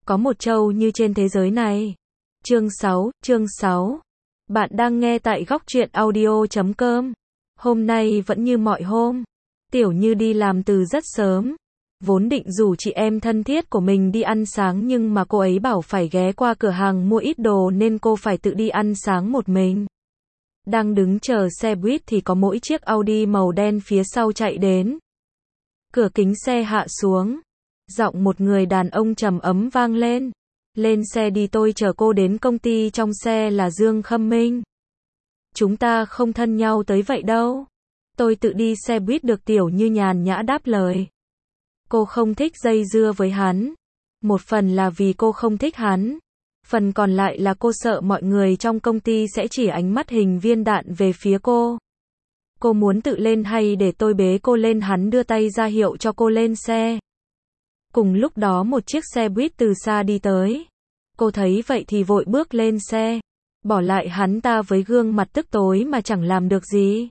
có một châu như trên thế giới này. Chương 6. Bạn đang nghe tại góc truyện audio.com. Hôm nay vẫn như mọi hôm. Tiểu Như đi làm từ rất sớm. Vốn định rủ chị em thân thiết của mình đi ăn sáng nhưng mà cô ấy bảo phải ghé qua cửa hàng mua ít đồ nên cô phải tự đi ăn sáng một mình. Đang đứng chờ xe buýt thì có mỗi chiếc Audi màu đen phía sau chạy đến. Cửa kính xe hạ xuống. Giọng một người đàn ông trầm ấm vang lên. Lên xe đi, tôi chờ cô đến công ty. Trong xe là Dương Khâm Minh. Chúng ta không thân nhau tới vậy đâu. Tôi tự đi xe buýt được, Tiểu Như nhàn nhã đáp lời. Cô không thích dây dưa với hắn. Một phần là vì cô không thích hắn. Phần còn lại là cô sợ mọi người trong công ty sẽ chỉ ánh mắt hình viên đạn về phía cô. Cô muốn tự lên hay để tôi bế cô lên? Hắn đưa tay ra hiệu cho cô lên xe. Cùng lúc đó một chiếc xe buýt từ xa đi tới. Cô thấy vậy thì vội bước lên xe. Bỏ lại hắn ta với gương mặt tức tối mà chẳng làm được gì.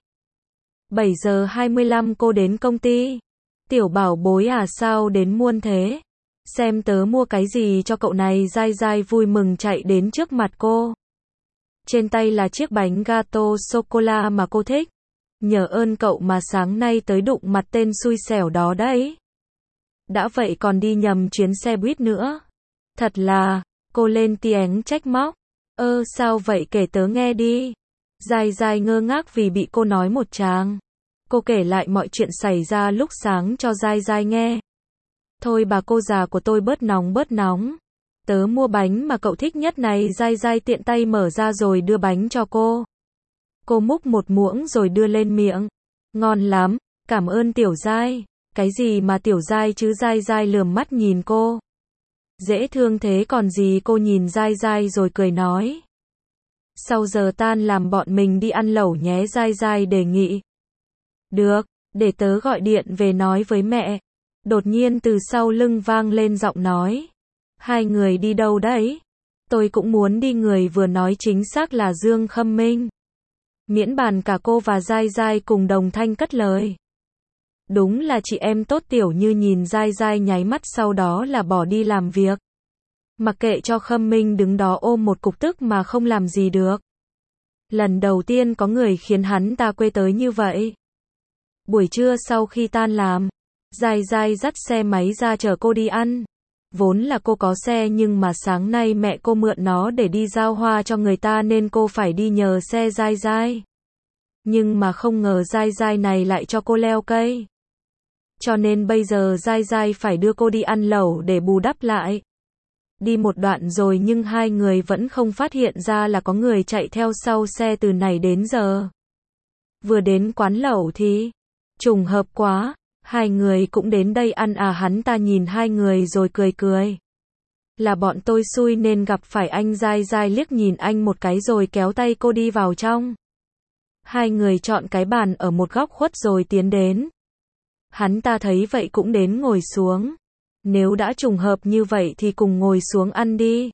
7 giờ 25 cô đến công ty. Tiểu bảo bối à, sao đến muộn thế? Xem tớ mua cái gì cho cậu này. Dai Dai vui mừng chạy đến trước mặt cô. Trên tay là chiếc bánh gato sô-cô-la mà cô thích. Nhờ ơn cậu mà sáng nay tới đụng mặt tên xui xẻo đó đấy. Đã vậy còn đi nhầm chuyến xe buýt nữa. Thật là, cô lên tiếng trách móc. Sao vậy, kể tớ nghe đi. Dai Dai ngơ ngác vì bị cô nói một tràng. Cô kể lại mọi chuyện xảy ra lúc sáng cho Dai Dai nghe. Thôi bà cô già của tôi bớt nóng. Tớ mua bánh mà cậu thích nhất này. Dai Dai tiện tay mở ra rồi đưa bánh cho cô. Cô múc một muỗng rồi đưa lên miệng. Ngon lắm, cảm ơn Tiểu Dai. Cái gì mà Tiểu Dai chứ? Dai Dai lườm mắt nhìn cô. Dễ thương thế còn gì? Cô nhìn Dai Dai rồi cười nói. Sau giờ tan làm bọn mình đi ăn lẩu nhé. Dai Dai đề nghị. Được, để tớ gọi điện về nói với mẹ. Đột nhiên từ sau lưng vang lên giọng nói. Hai người đi đâu đấy? Tôi cũng muốn đi. Người vừa nói chính xác là Dương Khâm Minh. Miễn bàn cả cô và Dai Dai cùng đồng thanh cất lời. Đúng là chị em tốt. Tiểu Như nhìn Dai Dai nháy mắt, sau đó là bỏ đi làm việc. Mặc kệ cho Khâm Minh đứng đó ôm một cục tức mà không làm gì được. Lần đầu tiên có người khiến hắn ta quê tới như vậy. Buổi trưa sau khi tan làm, Dai Dai dắt xe máy ra chở cô đi ăn. Vốn là cô có xe nhưng mà sáng nay mẹ cô mượn nó để đi giao hoa cho người ta nên cô phải đi nhờ xe Dai Dai. Nhưng mà không ngờ Dai Dai này lại cho cô leo cây. Cho nên bây giờ Dai Dai phải đưa cô đi ăn lẩu để bù đắp lại. Đi một đoạn rồi nhưng hai người vẫn không phát hiện ra là có người chạy theo sau xe từ nãy đến giờ. Vừa đến quán lẩu thì trùng hợp quá, hai người cũng đến đây ăn à? Hắn ta nhìn hai người rồi cười. Là bọn tôi xui nên gặp phải anh. Dai Dai liếc nhìn anh một cái rồi kéo tay cô đi vào trong. Hai người chọn cái bàn ở một góc khuất rồi tiến đến. Hắn ta thấy vậy cũng đến ngồi xuống. Nếu đã trùng hợp như vậy thì cùng ngồi xuống ăn đi.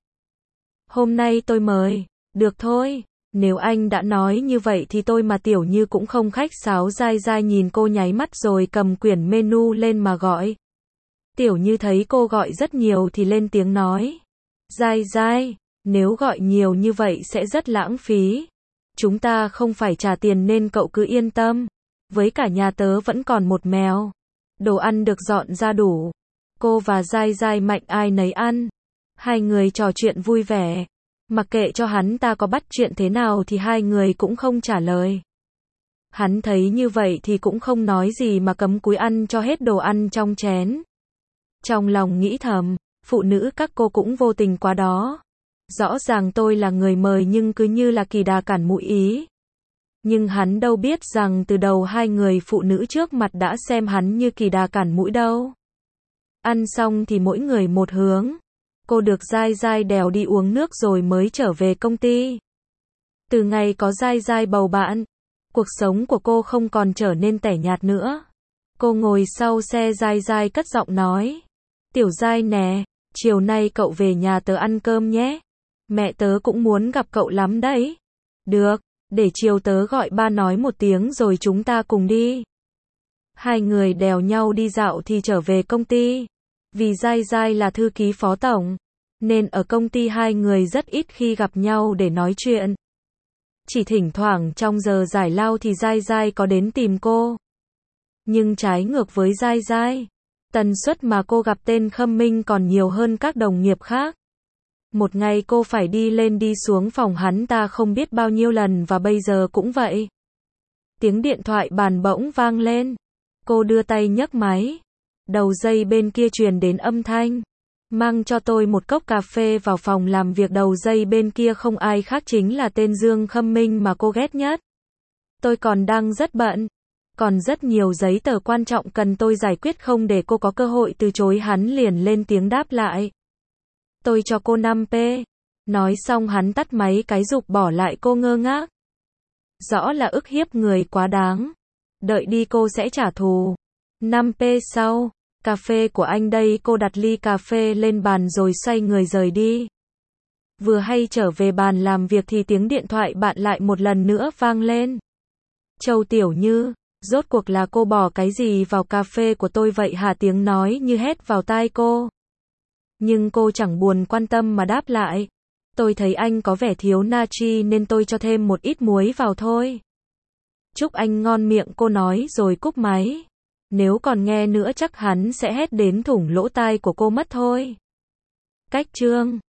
Hôm nay tôi mời. Được thôi, nếu anh đã nói như vậy thì tôi mà. Tiểu Như cũng không khách sáo. Dai Dai nhìn cô nháy mắt rồi cầm quyển menu lên mà gọi. Tiểu Như thấy cô gọi rất nhiều thì lên tiếng nói. Dai Dai, nếu gọi nhiều như vậy sẽ rất lãng phí. Chúng ta không phải trả tiền nên cậu cứ yên tâm. Với cả nhà tớ vẫn còn một mèo. Đồ ăn được dọn ra đủ. Cô và Dai Dai mạnh ai nấy ăn. Hai người trò chuyện vui vẻ. Mặc kệ cho hắn ta có bắt chuyện thế nào thì hai người cũng không trả lời. Hắn thấy như vậy thì cũng không nói gì mà cắm cúi ăn cho hết đồ ăn trong chén. Trong lòng nghĩ thầm, phụ nữ các cô cũng vô tình quá đó. Rõ ràng tôi là người mời nhưng cứ như là kỳ đà cản mũi ý. Nhưng hắn đâu biết rằng từ đầu hai người phụ nữ trước mặt đã xem hắn như kỳ đà cản mũi đâu. Ăn xong thì mỗi người một hướng. Cô được Dai Dai đèo đi uống nước rồi mới trở về công ty. Từ ngày có Dai Dai bầu bạn, cuộc sống của cô không còn trở nên tẻ nhạt nữa. Cô ngồi sau xe Dai Dai cất giọng nói. Tiểu Dai nè, chiều nay cậu về nhà tớ ăn cơm nhé. Mẹ tớ cũng muốn gặp cậu lắm đấy. Được, để chiều tớ gọi ba nói một tiếng rồi chúng ta cùng đi. Hai người đèo nhau đi dạo thì trở về công ty. Vì Dai Dai là thư ký phó tổng, nên ở công ty hai người rất ít khi gặp nhau để nói chuyện. Chỉ thỉnh thoảng trong giờ giải lao thì Giai Giai có đến tìm cô. Nhưng trái ngược với Giai Giai, tần suất mà cô gặp tên Khâm Minh còn nhiều hơn các đồng nghiệp khác. Một ngày cô phải đi lên đi xuống phòng hắn ta không biết bao nhiêu lần và bây giờ cũng vậy. Tiếng điện thoại bàn bỗng vang lên. Cô đưa tay nhấc máy. Đầu dây bên kia truyền đến âm thanh. Mang cho tôi một cốc cà phê vào phòng làm việc. Đầu dây bên kia không ai khác chính là tên Dương Khâm Minh mà cô ghét nhất. Tôi còn đang rất bận. Còn rất nhiều giấy tờ quan trọng cần tôi giải quyết không để cô có cơ hội từ chối. Hắn liền lên tiếng đáp lại. Tôi cho cô 5p. Nói xong hắn tắt máy cái rụp bỏ lại cô ngơ ngác. Rõ là ức hiếp người quá đáng. Đợi đi cô sẽ trả thù. 5p sau. Cà phê của anh đây. Cô đặt ly cà phê lên bàn rồi xoay người rời đi. Vừa hay trở về bàn làm việc thì tiếng điện thoại bạn lại một lần nữa vang lên. Châu Tiểu Như, rốt cuộc là cô bỏ cái gì vào cà phê của tôi vậy hả? Tiếng nói như hét vào tai cô. Nhưng cô chẳng buồn quan tâm mà đáp lại. Tôi thấy anh có vẻ thiếu natri nên tôi cho thêm một ít muối vào thôi. Chúc anh ngon miệng, cô nói rồi cúp máy. Nếu còn nghe nữa chắc hắn sẽ hét đến thủng lỗ tai của cô mất thôi. Cách chương